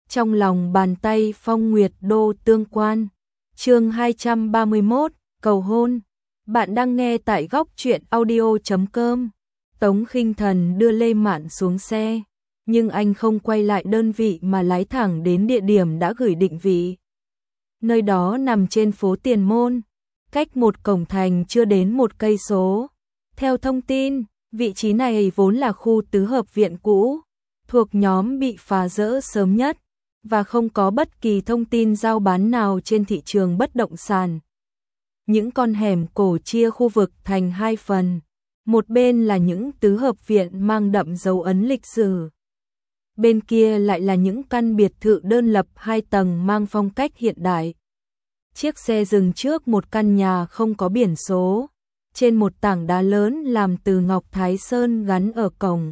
Trong lòng bàn tay Phong Nguyệt Đô tương quan. Chương 231, cầu hôn. Bạn đang nghe tại góc truyện audio.com. Tống Khinh Thần đưa Lê Mạn xuống xe, nhưng anh không quay lại đơn vị mà lái thẳng đến địa điểm đã gửi định vị. Nơi đó nằm trên phố Tiền Môn, cách một cổng thành chưa đến 1 cây số. Theo thông tin, vị trí này vốn là khu tứ hợp viện cũ, thuộc nhóm bị phá rỡ sớm nhất, và không có bất kỳ thông tin giao bán nào trên thị trường bất động sản. Những con hẻm cổ chia khu vực thành 2 phần, một bên là những tứ hợp viện mang đậm dấu ấn lịch sử, bên kia lại là những căn biệt thự đơn lập 2 tầng mang phong cách hiện đại. Chiếc xe dừng trước một căn nhà không có biển số, trên một tảng đá lớn làm từ ngọc Thái Sơn gắn ở cổng.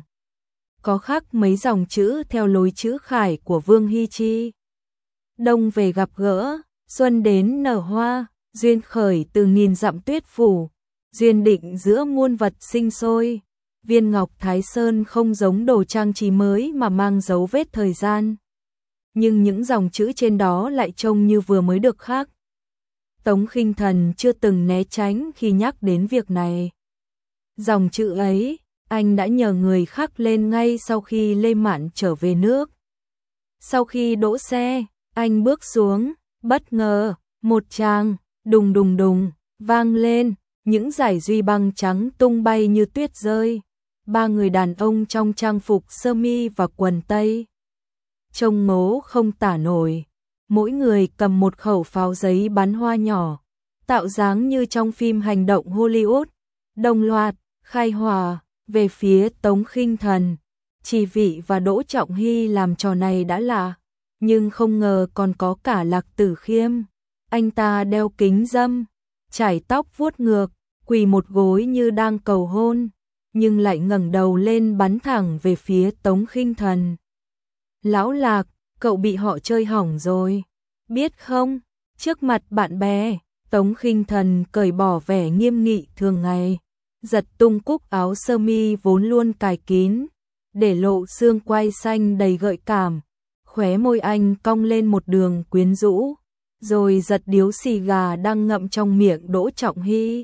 Có khắc mấy dòng chữ theo lối chữ khải của Vương Hy Chi. Đông về gặp gỡ, xuân đến nở hoa, duyên khởi từ nghìn dặm tuyết phủ, duyên định giữa muôn vật sinh sôi. Viên ngọc Thái Sơn không giống đồ trang trí mới mà mang dấu vết thời gian, nhưng những dòng chữ trên đó lại trông như vừa mới được khắc. Tống Khinh Thần chưa từng né tránh khi nhắc đến việc này. Dòng chữ ấy, anh đã nhờ người khắc lên ngay sau khi Lê Mạn trở về nước. Sau khi đỗ xe, anh bước xuống, bất ngờ, một tràng, đùng đùng đùng, vang lên, những dải duy băng trắng tung bay như tuyết rơi. 3 người đàn ông trong trang phục sơ mi và quần tây, trông ngố không tả nổi. Mỗi người cầm một khẩu pháo giấy bắn hoa nhỏ, tạo dáng như trong phim hành động Hollywood, đồng loạt khai hỏa về phía Tống Khinh Thần. Chỉ Vị và Đỗ Trọng Hy làm trò này đã lạ, nhưng không ngờ còn có cả Lạc Tử Khiêm. Anh ta đeo kính râm, chải tóc vuốt ngược, quỳ một gối như đang cầu hôn, nhưng lại ngẩng đầu lên bắn thẳng về phía Tống Khinh Thần. Lão Lạc, cậu bị họ chơi hỏng rồi, biết không? Trước mặt bạn bè, Tống Khinh Thần cởi bỏ vẻ nghiêm nghị thường ngày, giật tung cúc áo sơ mi vốn luôn cài kín, để lộ xương quai xanh đầy gợi cảm. Khóe môi anh cong lên một đường quyến rũ, rồi giật điếu xì gà đang ngậm trong miệng Đỗ Trọng Hy,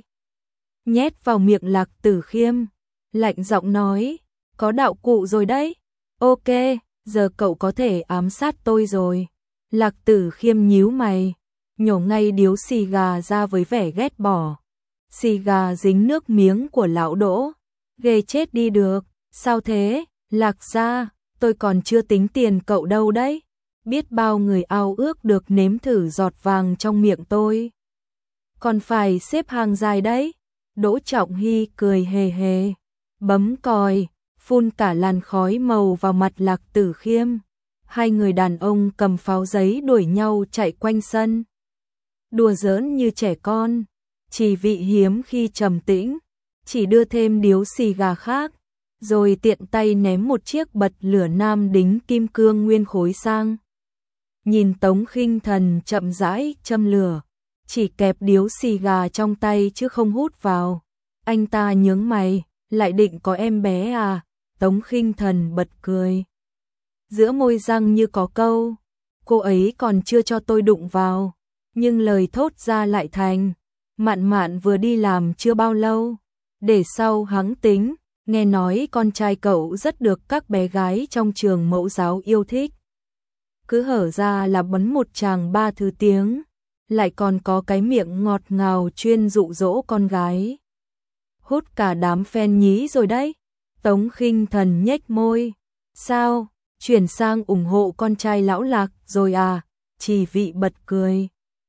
nhét vào miệng Lạc Tử Khiêm, lạnh giọng nói, có đạo cụ rồi đấy. Ok, giờ cậu có thể ám sát tôi rồi. Lạc Tử Khiêm nhíu mày, nhổ ngay điếu xì gà ra với vẻ ghét bỏ. Xì gà dính nước miếng của lão Đỗ, ghê chết đi được. Sao thế, Lạc gia, tôi còn chưa tính tiền cậu đâu đấy. Biết bao người ao ước được nếm thử giọt vàng trong miệng tôi, còn phải xếp hàng dài đấy. Đỗ Trọng Hy cười hề hề, bấm còi, phun cả làn khói màu vào mặt Lạc Tử Khiêm. 2 người đàn ông cầm pháo giấy đuổi nhau chạy quanh sân, đùa giỡn như trẻ con. Chỉ Vị hiếm khi trầm tĩnh, chỉ đưa thêm điếu xì gà khác, rồi tiện tay ném một chiếc bật lửa nam đính kim cương nguyên khối sang. Nhìn Tống Khinh Thần chậm rãi châm lửa, chỉ kẹp điếu xì gà trong tay chứ không hút vào. Anh ta nhướng mày, lại định có em bé à? Tống Khinh Thần bật cười, giữa môi răng như có câu, cô ấy còn chưa cho tôi đụng vào, nhưng lời thốt ra lại thành, Mạn Mạn vừa đi làm chưa bao lâu, để sau hẵng tính. Nghe nói con trai cậu rất được các bé gái trong trường mẫu giáo yêu thích, cứ hở ra là bấn một tràng 3 thứ tiếng, lại còn có cái miệng ngọt ngào chuyên dụ dỗ con gái. Hút cả đám fan nhí rồi đấy. Tống Khinh Thần nhếch môi, sao, chuyển sang ủng hộ con trai lão Lạc rồi à? Chỉ Vị bật cười,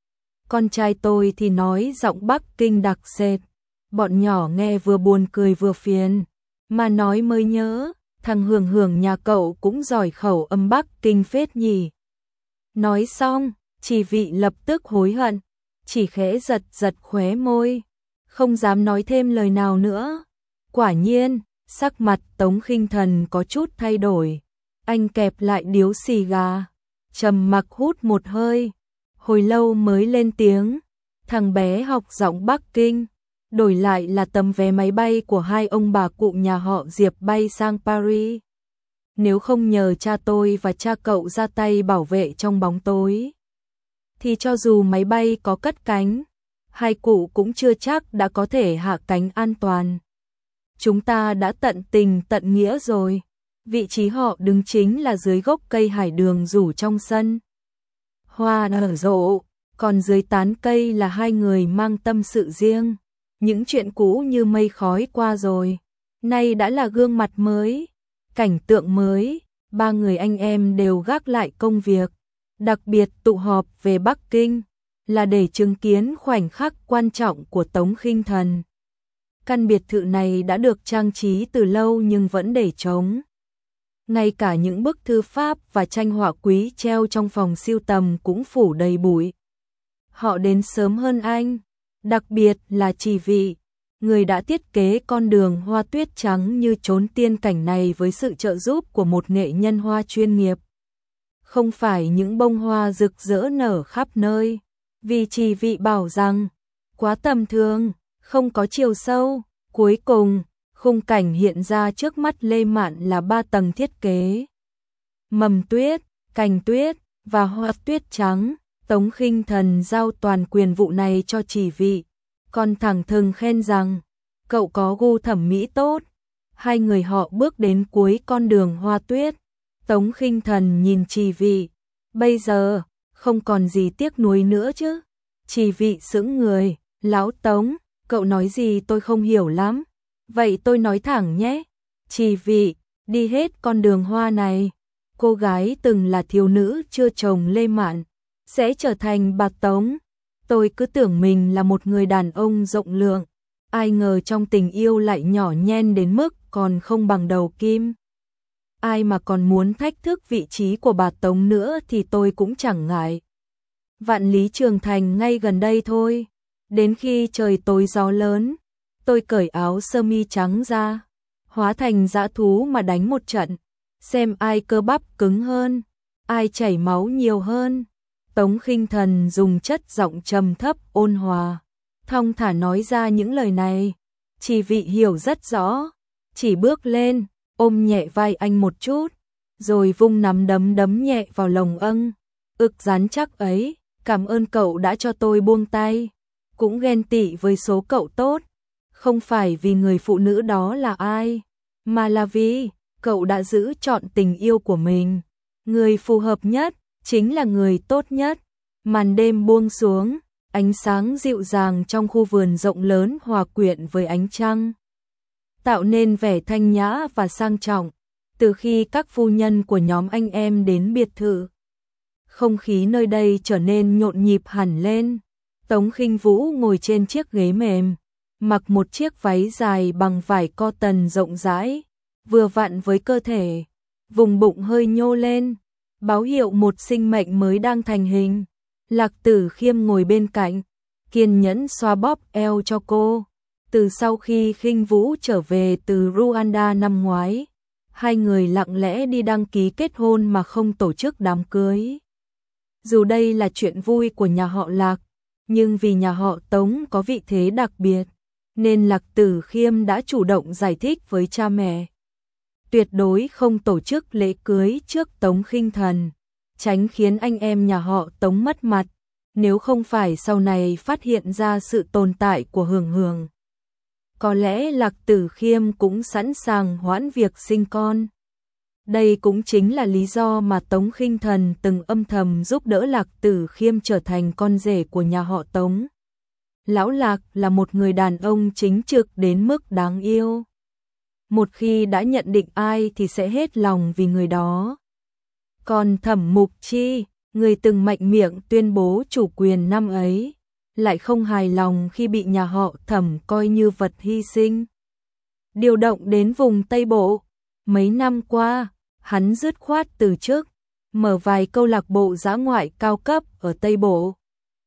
con trai tôi thì nói giọng Bắc Kinh đặc sệt, bọn nhỏ nghe vừa buồn cười vừa phiền. Mà nói mới nhớ, thằng Hường Hường nhà cậu cũng giỏi khẩu âm Bắc Kinh phết nhỉ. Nói xong, Chỉ Vị lập tức hối hận, chỉ khẽ giật giật khóe môi, không dám nói thêm lời nào nữa. Quả nhiên, sắc mặt Tống Khinh Thần có chút thay đổi. Anh kẹp lại điếu xì gà, trầm mặc hút một hơi, hồi lâu mới lên tiếng, thằng bé học giọng Bắc Kinh, đổi lại là tấm vé máy bay của 2 ông bà cụ nhà họ Diệp bay sang Paris. nếu không nhờ cha tôi và cha cậu ra tay bảo vệ trong bóng tối, thì cho dù máy bay có cất cánh, hai cụ cũng chưa chắc đã có thể hạ cánh an toàn. Chúng ta đã tận tình tận nghĩa rồi. Vị trí họ đứng chính là dưới gốc cây hải đường rủ trong sân. Hoa nở rộ, còn dưới tán cây là hai người mang tâm sự riêng. Những chuyện cũ như mây khói qua rồi, nay đã là gương mặt mới, cảnh tượng mới. Ba người anh em đều gác lại công việc, đặc biệt tụ họp về Bắc Kinh là để chứng kiến khoảnh khắc quan trọng của Tống Khinh Thần. Căn biệt thự này đã được trang trí từ lâu nhưng vẫn để trống. Ngay cả những bức thư pháp và tranh họa quý treo trong phòng sưu tầm cũng phủ đầy bụi. Họ đến sớm hơn anh, đặc biệt là Trì Vị, người đã thiết kế con đường hoa tuyết trắng như chốn tiên cảnh này với sự trợ giúp của một nghệ nhân hoa chuyên nghiệp. Không phải những bông hoa rực rỡ nở khắp nơi, vì Trì Vị bảo rằng quá tầm thường, không có chiều sâu. Cuối cùng, khung cảnh hiện ra trước mắt Lê Mạn là 3 tầng thiết kế. Mầm tuyết, cành tuyết và hoa tuyết trắng. Tống Khinh Thần giao toàn quyền vụ này cho Trì Vị, còn thẳng thừng khen rằng cậu có gu thẩm mỹ tốt. Hai người họ bước đến cuối con đường hoa tuyết. Tống Khinh Thần nhìn Trì Vị, bây giờ không còn gì tiếc nuối nữa chứ? Trì Vị sững người, lão Tống, cậu nói gì tôi không hiểu lắm. Vậy tôi nói thẳng nhé. Trì Vị, đi hết con đường hoa này, cô gái từng là thiếu nữ chưa chồng Lê Mạn sẽ trở thành bà Tống. Tôi cứ tưởng mình là một người đàn ông rộng lượng, ai ngờ trong tình yêu lại nhỏ nhen đến mức còn không bằng đầu kim. Ai mà còn muốn thách thức vị trí của bà Tống nữa thì tôi cũng chẳng ngại. Vạn Lý Trường Thành ngay gần đây thôi. Đến khi trời tối gió lớn, tôi cởi áo sơ mi trắng ra, hóa thành dã thú mà đánh một trận, xem ai cơ bắp cứng hơn, ai chảy máu nhiều hơn. Tống Khinh Thần dùng chất giọng trầm thấp ôn hòa, thong thả nói ra những lời này. Trì Vị hiểu rất rõ, chỉ bước lên, ôm nhẹ vai anh một chút, rồi vung nắm đấm đấm nhẹ vào lồng âng. Ực rắn chắc ấy, cảm ơn cậu đã cho tôi buông tay, cũng ghen tị với số cậu tốt, không phải vì người phụ nữ đó là ai, mà là vì cậu đã giữ chọn tình yêu của mình. Người phù hợp nhất chính là người tốt nhất. Màn đêm buông xuống, ánh sáng dịu dàng trong khu vườn rộng lớn hòa quyện với ánh trăng, tạo nên vẻ thanh nhã và sang trọng. Từ khi các phu nhân của nhóm anh em đến biệt thự, không khí nơi đây trở nên nhộn nhịp hẳn lên. Tống Khinh Vũ ngồi trên chiếc ghế mềm, mặc một chiếc váy dài bằng vải cotton rộng rãi, vừa vặn với cơ thể, vùng bụng hơi nhô lên, báo hiệu một sinh mệnh mới đang thành hình. Lạc Tử Khiêm ngồi bên cạnh, kiên nhẫn xoa bóp eo cho cô. Từ sau khi Khinh Vũ trở về từ Rwanda năm ngoái, hai người lặng lẽ đi đăng ký kết hôn mà không tổ chức đám cưới. Dù đây là chuyện vui của nhà họ Lạc, nhưng vì nhà họ Tống có vị thế đặc biệt, nên Lạc Tử Khiêm đã chủ động giải thích với cha mẹ, tuyệt đối không tổ chức lễ cưới trước Tống Khinh Thần, tránh khiến anh em nhà họ Tống mất mặt, nếu không phải sau này phát hiện ra sự tồn tại của Hường Hường. Có lẽ Lạc Tử Khiêm cũng sẵn sàng hoãn việc sinh con. Đây cũng chính là lý do mà Tống Khinh Thần từng âm thầm giúp đỡ Lạc Tử Khiêm trở thành con rể của nhà họ Tống. Lão Lạc là một người đàn ông chính trực đến mức đáng yêu. Một khi đã nhận định ai thì sẽ hết lòng vì người đó. Còn Thẩm Mục Chi, người từng mạnh miệng tuyên bố chủ quyền năm ấy, lại không hài lòng khi bị nhà họ Thẩm coi như vật hy sinh, điều động đến vùng Tây Bộ. Mấy năm qua, hắn dứt khoát từ chức, mở vài câu lạc bộ dã ngoại cao cấp ở Tây Bộ,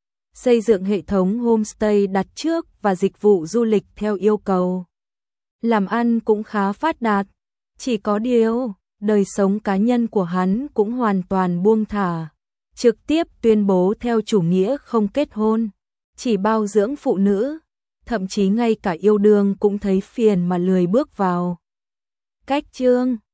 xây dựng hệ thống homestay đặt trước và dịch vụ du lịch theo yêu cầu. Làm ăn cũng khá phát đạt, chỉ có điều, đời sống cá nhân của hắn cũng hoàn toàn buông thả, trực tiếp tuyên bố theo chủ nghĩa không kết hôn, chỉ bao dưỡng phụ nữ, thậm chí ngay cả yêu đương cũng thấy phiền mà lười bước vào. Cách chương